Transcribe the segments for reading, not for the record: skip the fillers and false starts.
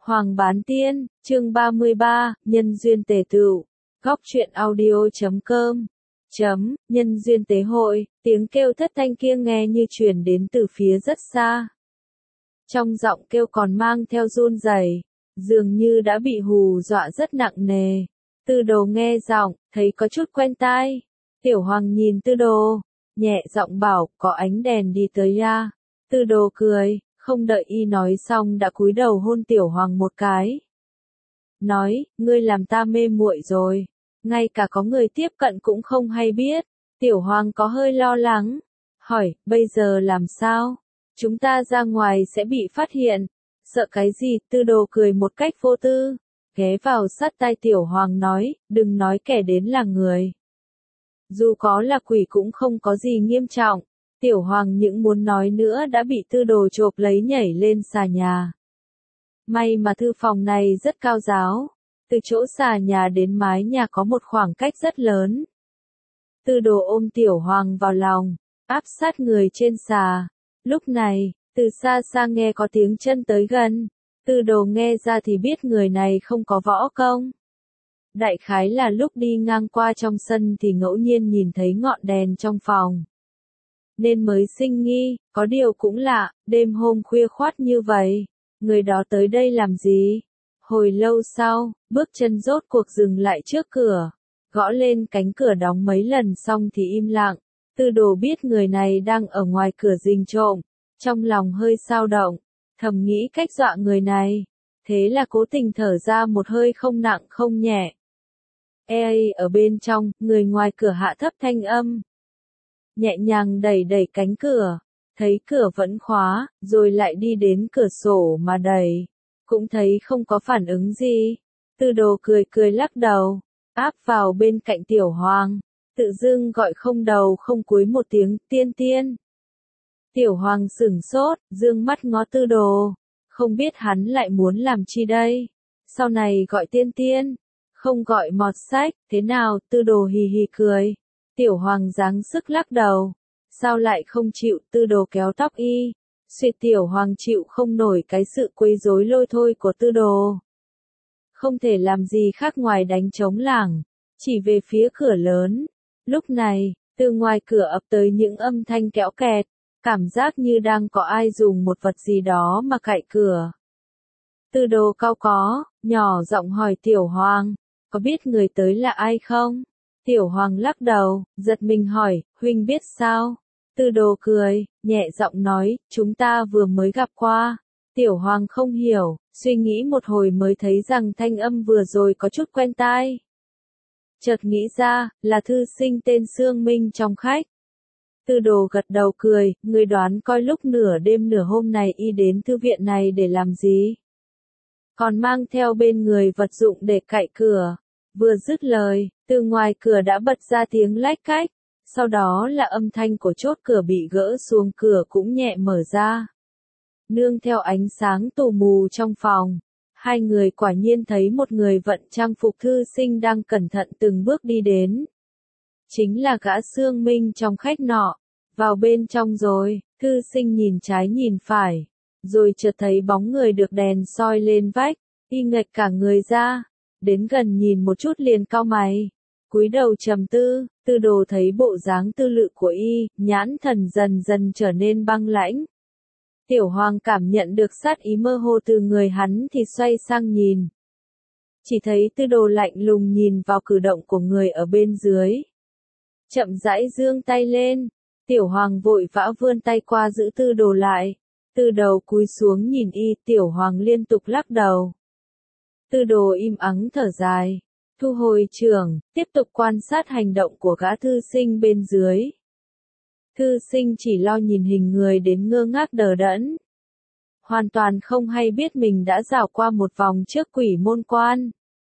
Hoàng Bán Tiên, chương 33, Nhân duyên tề tựu. Góc truyện audio.com. Nhân duyên tế hội, tiếng kêu thất thanh kia nghe như truyền đến từ phía rất xa. Trong giọng kêu còn mang theo run rẩy, dường như đã bị hù dọa rất nặng nề. Tư Đồ nghe giọng, thấy có chút quen tai. Tiểu Hoàng nhìn Tư Đồ, nhẹ giọng bảo, có ánh đèn đi tới ra. Tư Đồ cười, không đợi y nói xong đã cúi đầu hôn Tiểu Hoàng một cái. Nói, ngươi làm ta mê muội rồi, ngay cả có người tiếp cận cũng không hay biết. Tiểu Hoàng có hơi lo lắng, hỏi, bây giờ làm sao? Chúng ta ra ngoài sẽ bị phát hiện. Sợ cái gì? Tư Đồ cười một cách vô tư, ghé vào sát tai Tiểu Hoàng nói, đừng nói kẻ đến là người. Dù có là quỷ cũng không có gì nghiêm trọng. Tiểu Hoàng những muốn nói nữa đã bị Tư Đồ chộp lấy nhảy lên xà nhà. May mà thư phòng này rất cao ráo, từ chỗ xà nhà đến mái nhà có một khoảng cách rất lớn. Tư Đồ ôm Tiểu Hoàng vào lòng, áp sát người trên xà. Lúc này, từ xa xa nghe có tiếng chân tới gần. Tư Đồ nghe ra thì biết người này không có võ công. Đại khái là lúc đi ngang qua trong sân thì ngẫu nhiên nhìn thấy ngọn đèn trong phòng, nên mới sinh nghi. Có điều cũng lạ, đêm hôm khuya khoắt như vậy, người đó tới đây làm gì? Hồi lâu sau, bước chân rốt cuộc dừng lại trước cửa, gõ lên cánh cửa đóng mấy lần xong thì im lặng. Tư Đồ biết người này đang ở ngoài cửa rình trộm, trong lòng hơi xao động, thầm nghĩ cách dọa người này, thế là cố tình thở ra một hơi không nặng không nhẹ. Ê, ở bên trong, người ngoài cửa hạ thấp thanh âm, nhẹ nhàng đẩy đẩy cánh cửa, thấy cửa vẫn khóa, rồi lại đi đến cửa sổ mà đẩy, cũng thấy không có phản ứng gì. Tư Đồ cười cười lắc đầu, áp vào bên cạnh Tiểu Hoàng, tự dưng gọi không đầu không cuối một tiếng, tiên tiên. Tiểu Hoàng sửng sốt, dương mắt ngó Tư Đồ, không biết hắn lại muốn làm chi đây. Sau này gọi tiên tiên, không gọi mọt sách, thế nào? Tư Đồ hì hì cười. Tiểu Hoàng giáng sức lắc đầu, sao lại không chịu? Tư Đồ kéo tóc y, suýt. Tiểu Hoàng chịu không nổi cái sự quấy rối lôi thôi của Tư Đồ, không thể làm gì khác ngoài đánh trống lảng, chỉ về phía cửa lớn. Lúc này, từ ngoài cửa ập tới những âm thanh kéo kẹt, cảm giác như đang có ai dùng một vật gì đó mà cạy cửa. Tư Đồ cau có, nhỏ giọng hỏi Tiểu Hoàng, có biết người tới là ai không? Tiểu Hoàng lắc đầu, giật mình hỏi, huynh biết sao? Tư Đồ cười, nhẹ giọng nói, chúng ta vừa mới gặp qua. Tiểu Hoàng không hiểu, suy nghĩ một hồi mới thấy rằng thanh âm vừa rồi có chút quen tai. Chợt nghĩ ra, là thư sinh tên Sương Minh trong khách. Tư Đồ gật đầu cười, ngươi đoán coi lúc nửa đêm nửa hôm này y đến thư viện này để làm gì? Còn mang theo bên người vật dụng để cạy cửa. Vừa dứt lời, từ ngoài cửa đã bật ra tiếng lách cách, sau đó là âm thanh của chốt cửa bị gỡ xuống, cửa cũng nhẹ mở ra. Nương theo ánh sáng tù mù trong phòng, hai người quả nhiên thấy một người vận trang phục thư sinh đang cẩn thận từng bước đi đến. Chính là gã Sương Minh trong khách nọ. Vào bên trong rồi, thư sinh nhìn trái nhìn phải, rồi chợt thấy bóng người được đèn soi lên vách, y ngạch cả người ra, đến gần nhìn một chút liền cau mày, cúi đầu trầm tư. Tư Đồ thấy bộ dáng tư lự của y, nhãn thần dần dần trở nên băng lãnh. Tiểu Hoàng cảm nhận được sát ý mơ hồ từ người hắn thì xoay sang nhìn. Chỉ thấy Tư Đồ lạnh lùng nhìn vào cử động của người ở bên dưới. Chậm rãi giương tay lên, Tiểu Hoàng vội vã vươn tay qua giữ Tư Đồ lại. Tư Đồ cúi xuống nhìn y, Tiểu Hoàng liên tục lắc đầu. Tư Đồ im ắng thở dài, thu hồi trường, tiếp tục quan sát hành động của gã thư sinh bên dưới. Thư sinh chỉ lo nhìn hình người đến ngơ ngác đờ đẫn, hoàn toàn không hay biết mình đã dạo qua một vòng trước quỷ môn quan.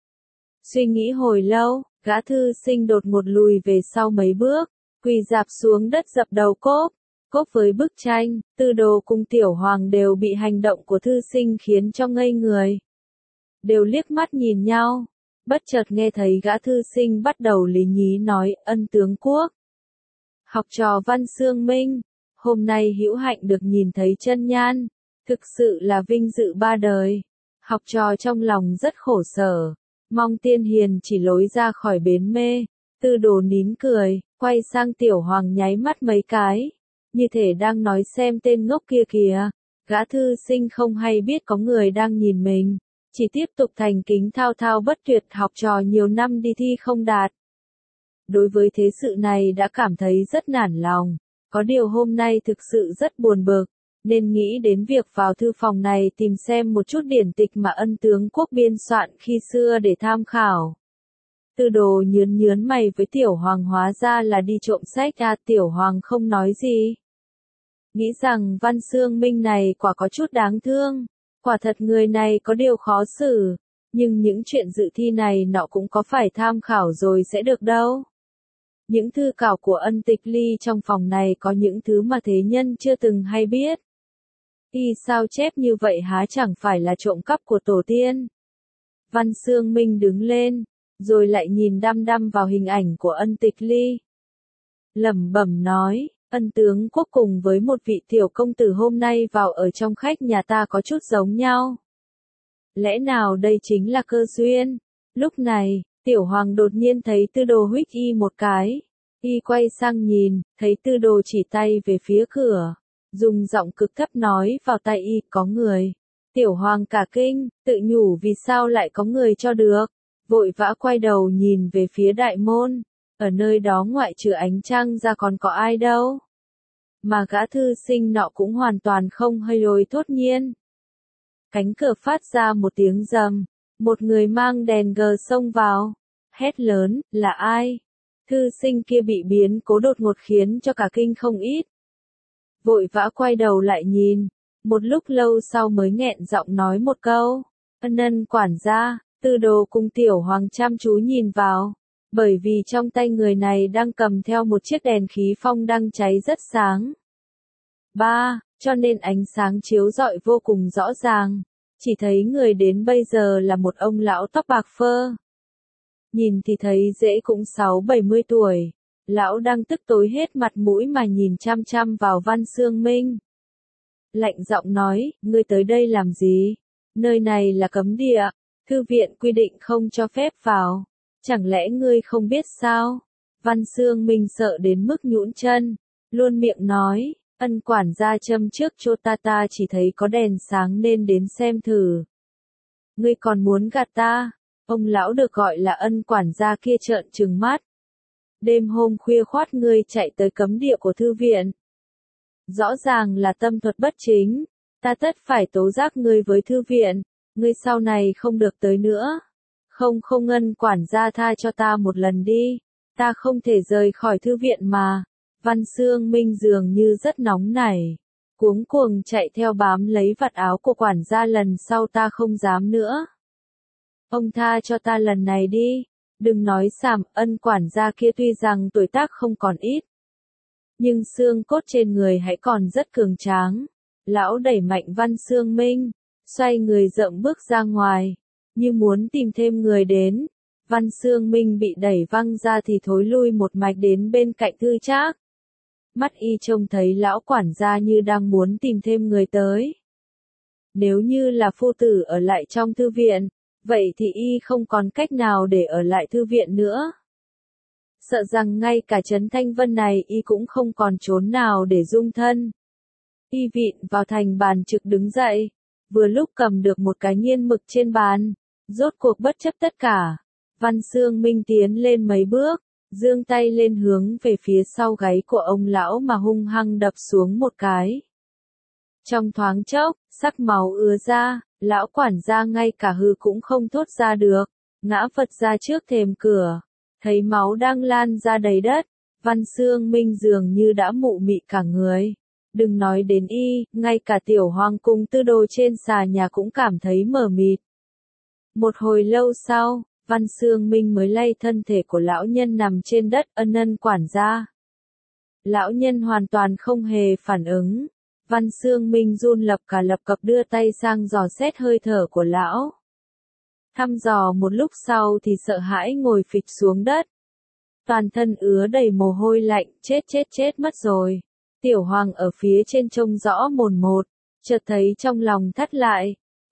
Suy nghĩ hồi lâu, gã thư sinh đột ngột lùi về sau mấy bước, quỳ rạp xuống đất dập đầu cốp với bức tranh. Tư Đồ cùng Tiểu Hoàng đều bị hành động của thư sinh khiến cho ngây người, đều liếc mắt nhìn nhau. Bất chợt nghe thấy gã thư sinh bắt đầu lý nhí nói, ân tướng quốc, học trò Văn Sương Minh, hôm nay hữu hạnh được nhìn thấy chân nhan, thực sự là vinh dự ba đời. Học trò trong lòng rất khổ sở, mong Tiên Hiền chỉ lối ra khỏi bến mê. Tư Đồ nín cười, quay sang Tiểu Hoàng nháy mắt mấy cái, như thể đang nói xem tên ngốc kia kìa. Gã thư sinh không hay biết có người đang nhìn mình, chỉ tiếp tục thành kính thao thao bất tuyệt, học trò nhiều năm đi thi không đạt. Đối với thế sự này đã cảm thấy rất nản lòng, có điều hôm nay thực sự rất buồn bực, nên nghĩ đến việc vào thư phòng này tìm xem một chút điển tịch mà Ân tướng quốc biên soạn khi xưa để tham khảo. Tư Đồ nhướng nhướng mày với Tiểu Hoàng, hóa ra là đi trộm sách à. Tiểu Hoàng không nói gì. Nghĩ rằng Văn Xương Minh này quả có chút đáng thương, quả thật người này có điều khó xử, nhưng những chuyện dự thi này nọ cũng có phải tham khảo rồi sẽ được đâu. Những thư khảo của Ân Tịch Ly trong phòng này có những thứ mà thế nhân chưa từng hay biết. Y sao chép như vậy há chẳng phải là trộm cắp của tổ tiên. Văn Xương Minh đứng lên, rồi lại nhìn đăm đăm vào hình ảnh của Ân Tịch Ly. Lẩm bẩm nói, Ân tướng quốc cùng với một vị tiểu công tử hôm nay vào ở trong khách nhà ta có chút giống nhau. Lẽ nào đây chính là cơ duyên? Lúc này, Tiểu Hoàng đột nhiên thấy Tư Đồ huých y một cái. Y quay sang nhìn, thấy Tư Đồ chỉ tay về phía cửa, dùng giọng cực thấp nói vào tai y, có người. Tiểu Hoàng cả kinh, tự nhủ vì sao lại có người cho được. Vội vã quay đầu nhìn về phía đại môn, ở nơi đó ngoại trừ ánh trăng ra còn có ai đâu. Mà gã thư sinh nọ cũng hoàn toàn không hơi lối thốt nhiên. Cánh cửa phát ra một tiếng rầm, một người mang đèn gờ xông vào, hét lớn, là ai? Thư sinh kia bị biến cố đột ngột khiến cho cả kinh không ít. Vội vã quay đầu lại nhìn, một lúc lâu sau mới nghẹn giọng nói một câu, Ân quản gia. Tư Đồ cùng Tiểu Hoàng chăm chú nhìn vào, bởi vì trong tay người này đang cầm theo một chiếc đèn khí phong đang cháy rất sáng. Cho nên ánh sáng chiếu rọi vô cùng rõ ràng, chỉ thấy người đến bây giờ là một ông lão tóc bạc phơ. Nhìn thì thấy dễ cũng 60-70 tuổi, lão đang tức tối hết mặt mũi mà nhìn chăm chăm vào Văn Xương Minh. Lạnh giọng nói, ngươi tới đây làm gì? Nơi này là cấm địa. Thư viện quy định không cho phép vào, chẳng lẽ ngươi không biết sao? Văn Xương Minh sợ đến mức nhũn chân, luôn miệng nói, Ân quản gia châm trước cho ta chỉ thấy có đèn sáng nên đến xem thử. Ngươi còn muốn gạt ta? Ông lão được gọi là Ân quản gia kia trợn trừng mắt. Đêm hôm khuya khoắt ngươi chạy tới cấm địa của thư viện. Rõ ràng là tâm thuật bất chính, ta tất phải tố giác ngươi với thư viện. Ngươi sau này không được tới nữa. Không Ân quản gia tha cho ta một lần đi. Ta không thể rời khỏi thư viện mà. Văn Xương Minh dường như rất nóng nảy. Cuống cuồng chạy theo bám lấy vạt áo của quản gia, lần sau ta không dám nữa. Ông tha cho ta lần này đi. Đừng nói xàm. Ân quản gia kia tuy rằng tuổi tác không còn ít, nhưng xương cốt trên người hãy còn rất cường tráng. Lão đẩy mạnh Văn Xương Minh, xoay người dậm bước ra ngoài, như muốn tìm thêm người đến. Văn Xương Minh bị đẩy văng ra thì thối lui một mạch đến bên cạnh Thư Trác. Mắt y trông thấy lão quản gia như đang muốn tìm thêm người tới. Nếu như là phu tử ở lại trong thư viện, vậy thì y không còn cách nào để ở lại thư viện nữa. Sợ rằng ngay cả Trấn Thanh Vân này y cũng không còn chốn nào để dung thân. Y vịn vào thành bàn trực đứng dậy, vừa lúc cầm được một cái nghiên mực trên bàn, rốt cuộc bất chấp tất cả. Văn Xương Minh tiến lên mấy bước, giương tay lên hướng về phía sau gáy của ông lão mà hung hăng đập xuống một cái. Trong thoáng chốc, sắc máu ứa ra, lão quản gia ngay cả hừ cũng không thốt ra được, ngã vật ra trước thềm cửa, thấy máu đang lan ra đầy đất. Văn Xương Minh dường như đã mụ mị cả người. Đừng nói đến y, ngay cả Tiểu Hoàng cùng Tư Đồ trên xà nhà cũng cảm thấy mờ mịt. Một hồi lâu sau, Văn Xương Minh mới lay thân thể của lão nhân nằm trên đất. Ân quản gia. Lão nhân hoàn toàn không hề phản ứng. Văn Xương Minh run lập cập đưa tay sang dò xét hơi thở của lão. Thăm dò một lúc sau thì sợ hãi ngồi phịch xuống đất. Toàn thân ứa đầy mồ hôi lạnh, chết mất rồi. Tiểu Hoàng ở phía trên trông rõ mồn một, chợt thấy trong lòng thắt lại.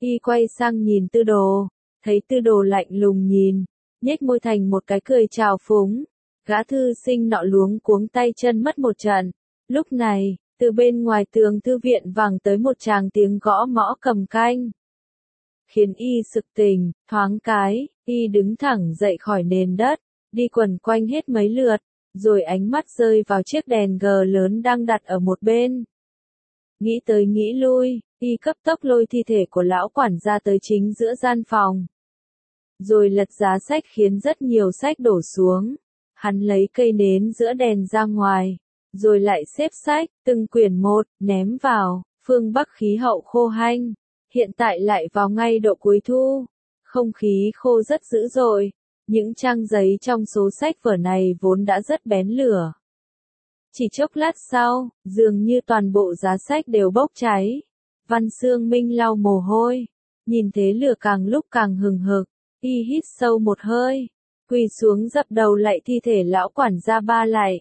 Y quay sang nhìn Tư Đồ, thấy Tư Đồ lạnh lùng nhìn, nhếch môi thành một cái cười trào phúng. Gã thư sinh nọ luống cuống tay chân mất một trận. Lúc này, từ bên ngoài tường thư viện vang tới một tràng tiếng gõ mõ cầm canh. Khiến Y sực tỉnh, thoáng cái, Y đứng thẳng dậy khỏi nền đất, đi quần quanh hết mấy lượt, rồi ánh mắt rơi vào chiếc đèn gờ lớn đang đặt ở một bên. Nghĩ tới nghĩ lui, Y cấp tốc lôi thi thể của lão quản gia tới chính giữa gian phòng. Rồi lật giá sách khiến rất nhiều sách đổ xuống. Hắn lấy cây nến giữa đèn ra ngoài, rồi lại xếp sách, từng quyển một, ném vào. Phương Bắc khí hậu khô hanh, hiện tại lại vào ngay độ cuối thu. Không khí khô rất dữ dội, những trang giấy trong số sách vở này vốn đã rất bén lửa. Chỉ chốc lát sau, dường như toàn bộ giá sách đều bốc cháy. Văn Xương Minh lau mồ hôi, nhìn thế lửa càng lúc càng hừng hực, Y hít sâu một hơi, quỳ xuống dập đầu lạy thi thể lão quản gia ba lạy.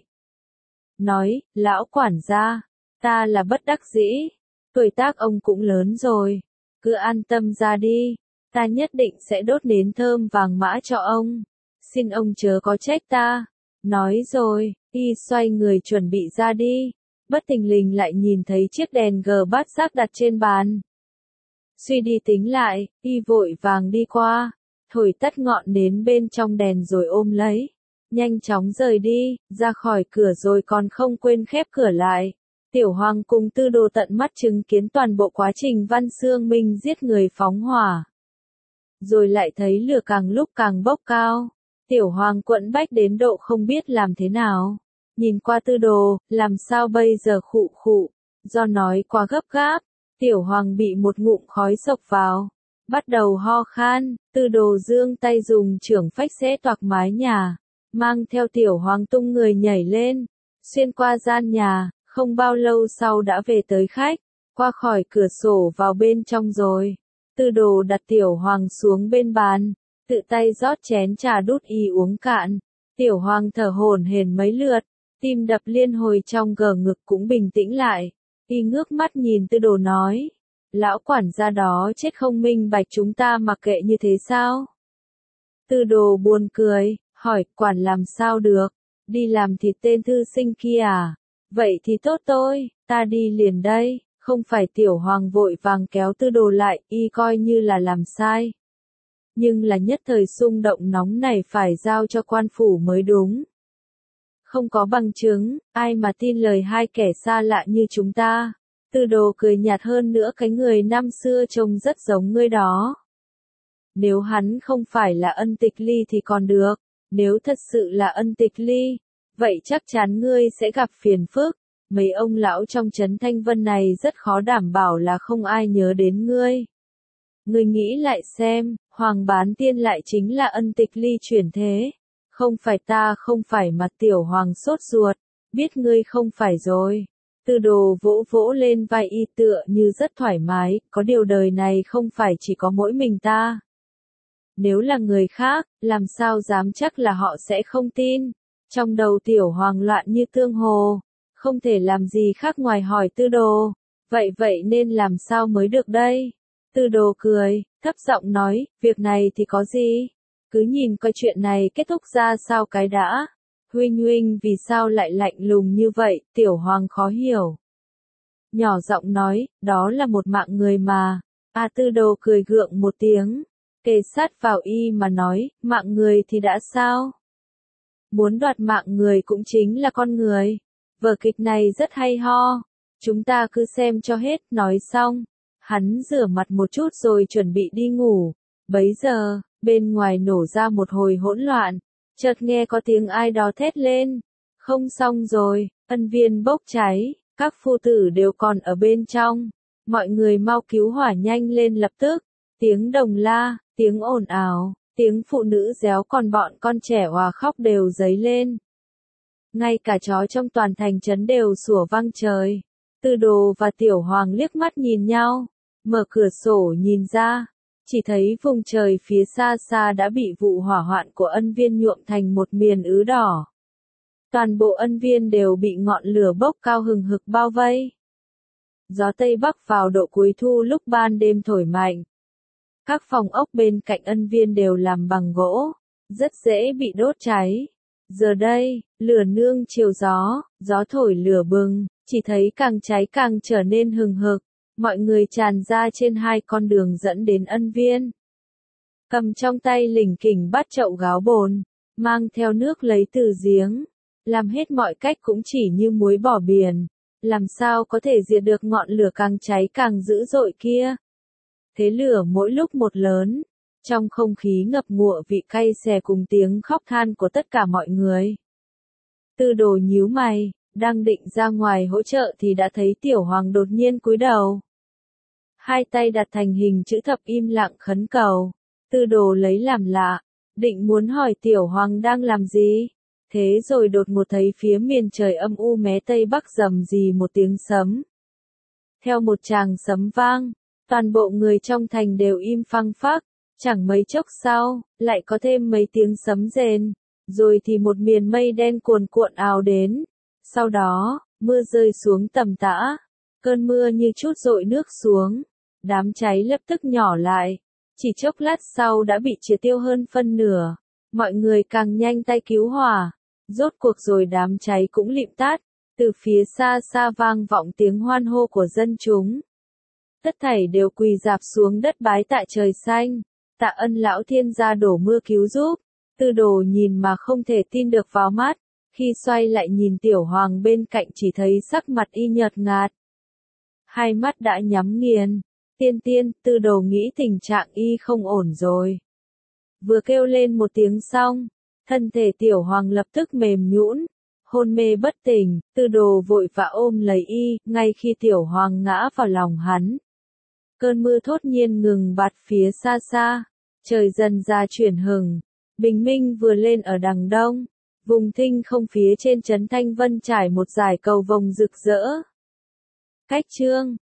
Nói, lão quản gia, ta là bất đắc dĩ, tuổi tác ông cũng lớn rồi, cứ an tâm ra đi, ta nhất định sẽ đốt nến thơm vàng mã cho ông, xin ông chớ có trách ta. Nói rồi, Y xoay người chuẩn bị ra đi, bất thình lình lại nhìn thấy chiếc đèn gờ bát giác đặt trên bàn. Suy đi tính lại, Y vội vàng đi qua, thổi tắt ngọn nến bên trong đèn rồi ôm lấy, nhanh chóng rời đi, ra khỏi cửa rồi còn không quên khép cửa lại. Tiểu Hoàng cùng Tư Đồ tận mắt chứng kiến toàn bộ quá trình Văn Xương Minh giết người phóng hỏa. Rồi lại thấy lửa càng lúc càng bốc cao. Tiểu Hoàng quẫn bách đến độ không biết làm thế nào. Nhìn qua Tư Đồ, làm sao bây giờ khụ khụ, do nói quá gấp gáp, Tiểu Hoàng bị một ngụm khói xộc vào, bắt đầu ho khan. Tư Đồ giương tay dùng chưởng phách xé toạc mái nhà, mang theo Tiểu Hoàng tung người nhảy lên, xuyên qua gian nhà, không bao lâu sau đã về tới khách, qua khỏi cửa sổ vào bên trong rồi. Tư Đồ đặt Tiểu Hoàng xuống bên bàn, tự tay rót chén trà đút Y uống cạn. Tiểu Hoàng thở hổn hển mấy lượt, tim đập liên hồi trong gờ ngực cũng bình tĩnh lại. Y ngước mắt nhìn Tư Đồ nói, lão quản gia đó chết không minh bạch chúng ta mặc kệ như thế sao? Tư Đồ buồn cười, hỏi, quản làm sao được, đi làm thịt tên thư sinh kia à? Vậy thì tốt tôi, ta đi liền đây. Không phải. Tiểu Hoàng vội vàng kéo Tư Đồ lại, Y coi như là làm sai. Nhưng là nhất thời xung động nóng này phải giao cho quan phủ mới đúng. Không có bằng chứng, ai mà tin lời hai kẻ xa lạ như chúng ta. Tư Đồ cười nhạt hơn nữa, cái người năm xưa trông rất giống ngươi đó. Nếu hắn không phải là Ân Tịch Ly thì còn được, nếu thật sự là Ân Tịch Ly, vậy chắc chắn ngươi sẽ gặp phiền phức. Mấy ông lão trong trấn Thanh Vân này rất khó đảm bảo là không ai nhớ đến ngươi. Ngươi nghĩ lại xem, Hoàng Bán Tiên lại chính là Ân Tịch Ly chuyển thế. Không phải ta không phải mà. Tiểu Hoàng sốt ruột, biết ngươi không phải rồi. Tư Đồ vỗ vỗ lên vai Y tựa như rất thoải mái, có điều đời này không phải chỉ có mỗi mình ta. Nếu là người khác, làm sao dám chắc là họ sẽ không tin. Trong đầu Tiểu Hoàng loạn như tương hồ, không thể làm gì khác ngoài hỏi Tư Đồ, vậy nên làm sao mới được đây? Tư Đồ cười, thấp giọng nói, việc này thì có gì? Cứ nhìn coi chuyện này kết thúc ra sao cái đã. Huynh vì sao lại lạnh lùng như vậy? Tiểu Hoàng khó hiểu. Nhỏ giọng nói, đó là một mạng người mà. Tư Đồ cười gượng một tiếng, kề sát vào Y mà nói, mạng người thì đã sao? Muốn đoạt mạng người cũng chính là con người. Vở kịch này rất hay ho, chúng ta cứ xem cho hết. Nói xong, hắn rửa mặt một chút rồi chuẩn bị đi ngủ. Bấy giờ, bên ngoài nổ ra một hồi hỗn loạn, chợt nghe có tiếng ai đó thét lên. Không xong rồi, ân viên bốc cháy, các phu tử đều còn ở bên trong. Mọi người mau cứu hỏa nhanh lên lập tức. Tiếng đồng la, tiếng ồn ào, tiếng phụ nữ réo còn bọn con trẻ hòa khóc đều dấy lên. Ngay cả chó trong toàn thành trấn đều sủa vang trời. Tư Đồ và Tiểu Hoàng liếc mắt nhìn nhau, mở cửa sổ nhìn ra, chỉ thấy vùng trời phía xa xa đã bị vụ hỏa hoạn của ân viên nhuộm thành một miền ứ đỏ. Toàn bộ ân viên đều bị ngọn lửa bốc cao hừng hực bao vây. Gió Tây Bắc vào độ cuối thu lúc ban đêm thổi mạnh, Các phòng ốc bên cạnh ân viên đều làm bằng gỗ, rất dễ bị đốt cháy. Giờ đây, lửa nương chiều gió, gió thổi lửa bừng, chỉ thấy càng cháy càng trở nên hừng hực. Mọi người tràn ra trên hai con đường dẫn đến ân viên. Cầm trong tay lỉnh kỉnh bát chậu gáo bồn, mang theo nước lấy từ giếng. Làm hết mọi cách cũng chỉ như muối bỏ biển. Làm sao có thể diệt được ngọn lửa càng cháy càng dữ dội kia. Thế lửa mỗi lúc một lớn. Trong không khí ngập ngụa vị cay xè cùng tiếng khóc than của tất cả mọi người. Tư Đồ nhíu mày, đang định ra ngoài hỗ trợ thì đã thấy Tiểu Hoàng đột nhiên cúi đầu. Hai tay đặt thành hình chữ thập im lặng khấn cầu. Tư Đồ lấy làm lạ, định muốn hỏi Tiểu Hoàng đang làm gì. Thế rồi đột ngột thấy phía miền trời âm u mé tây bắc rầm rì một tiếng sấm. Theo một tràng sấm vang, toàn bộ người trong thành đều im phăng phắc. Chẳng mấy chốc sau, lại có thêm mấy tiếng sấm rền, rồi thì một miền mây đen cuồn cuộn ào đến. Sau đó, mưa rơi xuống tầm tã, cơn mưa như chút dội nước xuống, đám cháy lập tức nhỏ lại, chỉ chốc lát sau đã bị triệt tiêu hơn phân nửa, mọi người càng nhanh tay cứu hỏa, rốt cuộc rồi đám cháy cũng lịm tắt, từ phía xa xa vang vọng tiếng hoan hô của dân chúng. Tất thảy đều quỳ rạp xuống đất bái tạ trời xanh. Tạ Ân lão thiên gia đổ mưa cứu giúp. Tư Đồ nhìn mà không thể tin được vào mắt, khi xoay lại nhìn Tiểu Hoàng bên cạnh chỉ thấy sắc mặt y nhợt nhạt. Hai mắt đã nhắm nghiền. Tiên, Tư Đồ nghĩ tình trạng y không ổn rồi. Vừa kêu lên một tiếng xong, thân thể Tiểu Hoàng lập tức mềm nhũn, hôn mê bất tỉnh. Tư Đồ vội vã ôm lấy y, ngay khi Tiểu Hoàng ngã vào lòng hắn. Cơn mưa thốt nhiên ngừng bặt phía xa xa, trời dần ra chuyển hừng, bình minh vừa lên ở đằng đông, vùng thinh không phía trên trấn Thanh Vân trải một dải cầu vồng rực rỡ. Cách chương